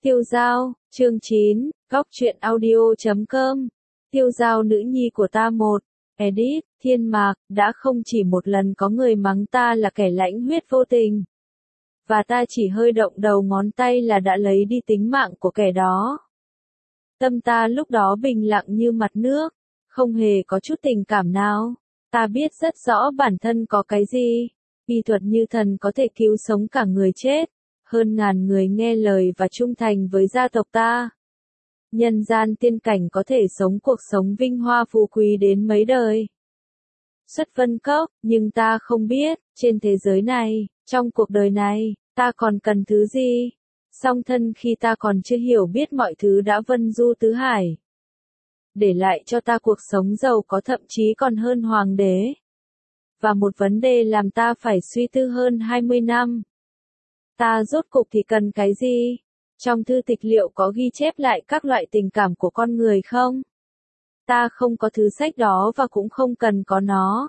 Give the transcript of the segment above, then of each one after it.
Tiêu Dao, chương 9, góc truyện audio.com. Tiêu Dao nữ nhi của ta một. Edit, Thiên Mạc, đã không chỉ một lần có người mắng ta là kẻ lãnh huyết vô tình. Và ta chỉ hơi động đầu ngón tay là đã lấy đi tính mạng của kẻ đó. Tâm ta lúc đó bình lặng như mặt nước, không hề có chút tình cảm nào. Ta biết rất rõ bản thân có cái gì. Y thuật như thần có thể cứu sống cả người chết. Hơn ngàn người nghe lời và trung thành với gia tộc ta. Nhân gian tiên cảnh có thể sống cuộc sống vinh hoa phú quý đến mấy đời. Xuất vân cốc, nhưng ta không biết, trên thế giới này, trong cuộc đời này, ta còn cần thứ gì? Song thân khi ta còn chưa hiểu biết mọi thứ đã vân du tứ hải. Để lại cho ta cuộc sống giàu có thậm chí còn hơn hoàng đế. Và một vấn đề làm ta phải suy tư hơn 20 năm. Ta rốt cục thì cần cái gì? Trong thư tịch liệu có ghi chép lại các loại tình cảm của con người không? Ta không có thứ sách đó và cũng không cần có nó.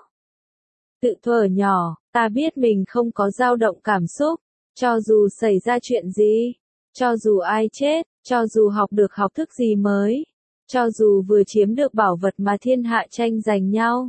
Tự thuở nhỏ, ta biết mình không có dao động cảm xúc, cho dù xảy ra chuyện gì, cho dù ai chết, cho dù học được học thức gì mới, cho dù vừa chiếm được bảo vật mà thiên hạ tranh giành nhau.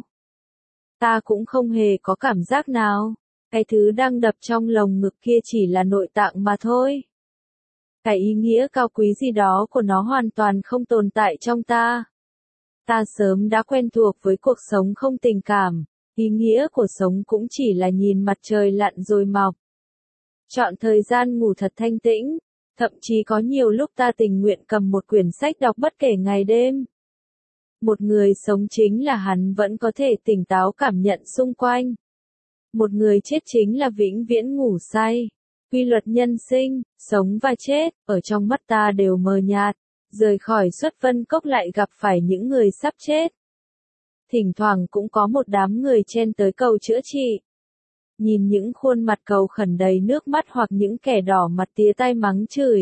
Ta cũng không hề có cảm giác nào. Cái thứ đang đập trong lồng ngực kia chỉ là nội tạng mà thôi. Cái ý nghĩa cao quý gì đó của nó hoàn toàn không tồn tại trong ta. Ta sớm đã quen thuộc với cuộc sống không tình cảm. Ý nghĩa của sống cũng chỉ là nhìn mặt trời lặn rồi mọc. Chọn thời gian ngủ thật thanh tĩnh. Thậm chí có nhiều lúc ta tình nguyện cầm một quyển sách đọc bất kể ngày đêm. Một người sống chính là hắn vẫn có thể tỉnh táo cảm nhận xung quanh. Một người chết chính là vĩnh viễn ngủ say. Quy luật nhân sinh, sống và chết, ở trong mắt ta đều mờ nhạt. Rời khỏi xuất vân cốc lại gặp phải những người sắp chết. Thỉnh thoảng cũng có một đám người chen tới cầu chữa trị. Nhìn những khuôn mặt cầu khẩn đầy nước mắt hoặc những kẻ đỏ mặt tía tay mắng chửi.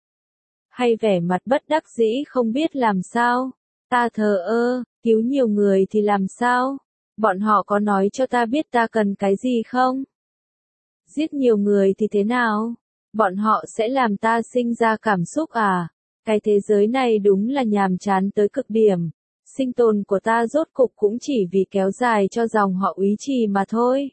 Hay vẻ mặt bất đắc dĩ không biết làm sao. Ta thờ ơ, cứu nhiều người thì làm sao? Bọn họ có nói cho ta biết ta cần cái gì không? Giết nhiều người thì thế nào? Bọn họ sẽ làm ta sinh ra cảm xúc à? Cái thế giới này đúng là nhàm chán tới cực điểm. Sinh tồn của ta rốt cục cũng chỉ vì kéo dài cho dòng họ úy trì mà thôi.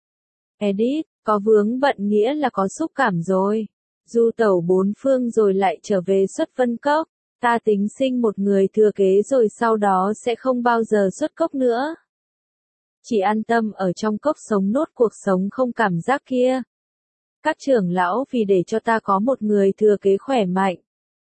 Edit, có vướng bận nghĩa là có xúc cảm rồi. Du tẩu bốn phương rồi lại trở về xuất vân cốc. Ta tính sinh một người thừa kế rồi sau đó sẽ không bao giờ xuất cốc nữa. Chỉ an tâm ở trong cốc sống nốt cuộc sống không cảm giác kia. Các trưởng lão vì để cho ta có một người thừa kế khỏe mạnh.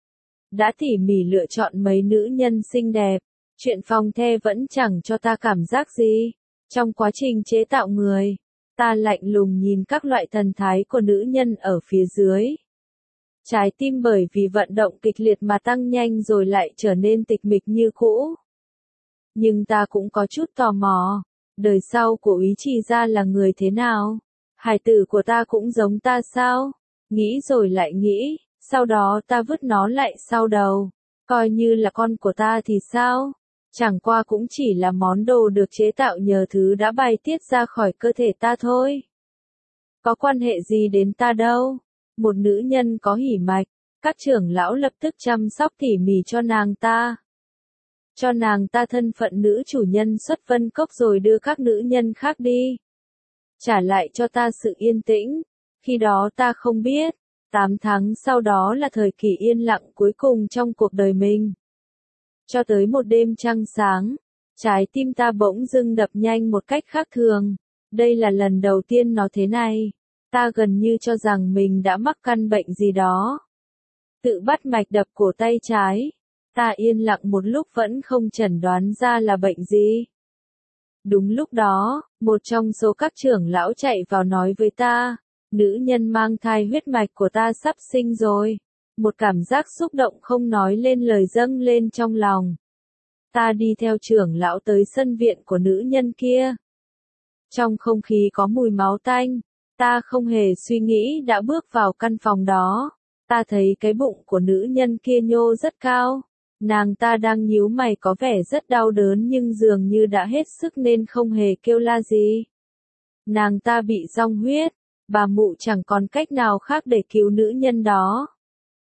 Đã tỉ mỉ lựa chọn mấy nữ nhân xinh đẹp. Chuyện phòng the vẫn chẳng cho ta cảm giác gì. Trong quá trình chế tạo người, ta lạnh lùng nhìn các loại thần thái của nữ nhân ở phía dưới. Trái tim bởi vì vận động kịch liệt mà tăng nhanh rồi lại trở nên tịch mịch như cũ. Nhưng ta cũng có chút tò mò. Đời sau của úy trì gia là người thế nào? Hài tử của ta cũng giống ta sao? Nghĩ rồi lại nghĩ, sau đó ta vứt nó lại sau đầu. Coi như là con của ta thì sao? Chẳng qua cũng chỉ là món đồ được chế tạo nhờ thứ đã bài tiết ra khỏi cơ thể ta thôi. Có quan hệ gì đến ta đâu? Một nữ nhân có hỉ mạch, các trưởng lão lập tức chăm sóc tỉ mỉ cho nàng ta. Cho nàng ta thân phận nữ chủ nhân xuất vân cốc rồi đưa các nữ nhân khác đi. Trả lại cho ta sự yên tĩnh. Khi đó ta không biết, 8 tháng sau đó là thời kỳ yên lặng cuối cùng trong cuộc đời mình. Cho tới một đêm trăng sáng, trái tim ta bỗng dưng đập nhanh một cách khác thường. Đây là lần đầu tiên nó thế này. Ta gần như cho rằng mình đã mắc căn bệnh gì đó. Tự bắt mạch đập cổ tay trái. Ta yên lặng một lúc vẫn không chẩn đoán ra là bệnh gì. Đúng lúc đó, một trong số các trưởng lão chạy vào nói với ta, nữ nhân mang thai huyết mạch của ta sắp sinh rồi. Một cảm giác xúc động không nói lên lời dâng lên trong lòng. Ta đi theo trưởng lão tới sân viện của nữ nhân kia. Trong không khí có mùi máu tanh, ta không hề suy nghĩ đã bước vào căn phòng đó. Ta thấy cái bụng của nữ nhân kia nhô rất cao. Nàng ta đang nhíu mày có vẻ rất đau đớn nhưng dường như đã hết sức nên không hề kêu la gì. Nàng ta bị rong huyết, bà mụ chẳng còn cách nào khác để cứu nữ nhân đó.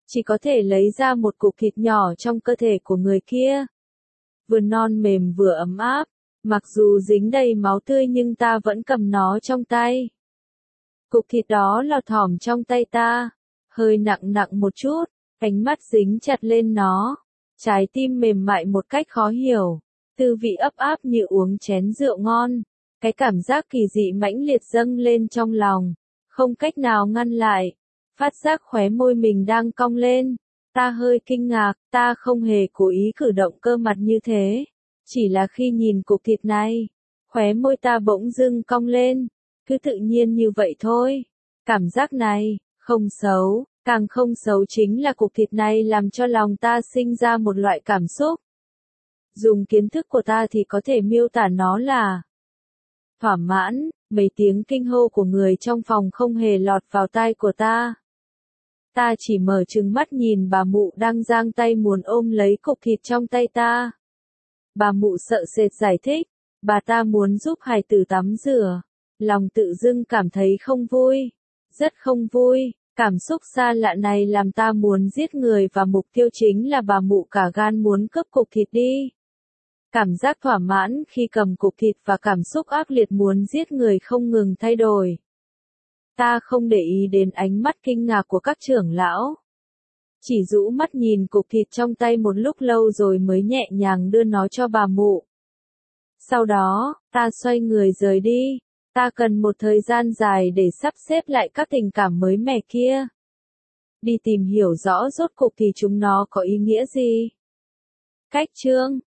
chỉ có thể lấy ra một cục thịt nhỏ trong cơ thể của người kia. Vừa non mềm vừa ấm áp, mặc dù dính đầy máu tươi nhưng ta vẫn cầm nó trong tay. Cục thịt đó lọt thỏm trong tay ta, hơi nặng nặng một chút, ánh mắt dính chặt lên nó, trái tim mềm mại một cách khó hiểu, tư vị ấp áp như uống chén rượu ngon, cái cảm giác kỳ dị mãnh liệt dâng lên trong lòng, không cách nào ngăn lại, phát giác khóe môi mình đang cong lên, ta hơi kinh ngạc, ta không hề cố ý cử động cơ mặt như thế, chỉ là khi nhìn cục thịt này, khóe môi ta bỗng dưng cong lên, cứ tự nhiên như vậy thôi, cảm giác này, không xấu. Càng không xấu chính là cục thịt này làm cho lòng ta sinh ra một loại cảm xúc. Dùng kiến thức của ta thì có thể miêu tả nó là thỏa mãn, mấy tiếng kinh hô của người trong phòng không hề lọt vào tai của ta. Ta chỉ mở trừng mắt nhìn bà mụ đang giang tay muốn ôm lấy cục thịt trong tay ta. Bà mụ sợ sệt giải thích, bà ta muốn giúp hài tử tắm rửa. Lòng tự dưng cảm thấy không vui, rất không vui. Cảm xúc xa lạ này làm ta muốn giết người và mục tiêu chính là bà mụ cả gan muốn cướp cục thịt đi. Cảm giác thỏa mãn khi cầm cục thịt và cảm xúc ác liệt muốn giết người không ngừng thay đổi. Ta không để ý đến ánh mắt kinh ngạc của các trưởng lão. Chỉ rũ mắt nhìn cục thịt trong tay một lúc lâu rồi mới nhẹ nhàng đưa nó cho bà mụ. Sau đó, ta xoay người rời đi. Ta cần một thời gian dài để sắp xếp lại các tình cảm mới mẻ kia. Đi tìm hiểu rõ rốt cuộc thì chúng nó có ý nghĩa gì. Cách chương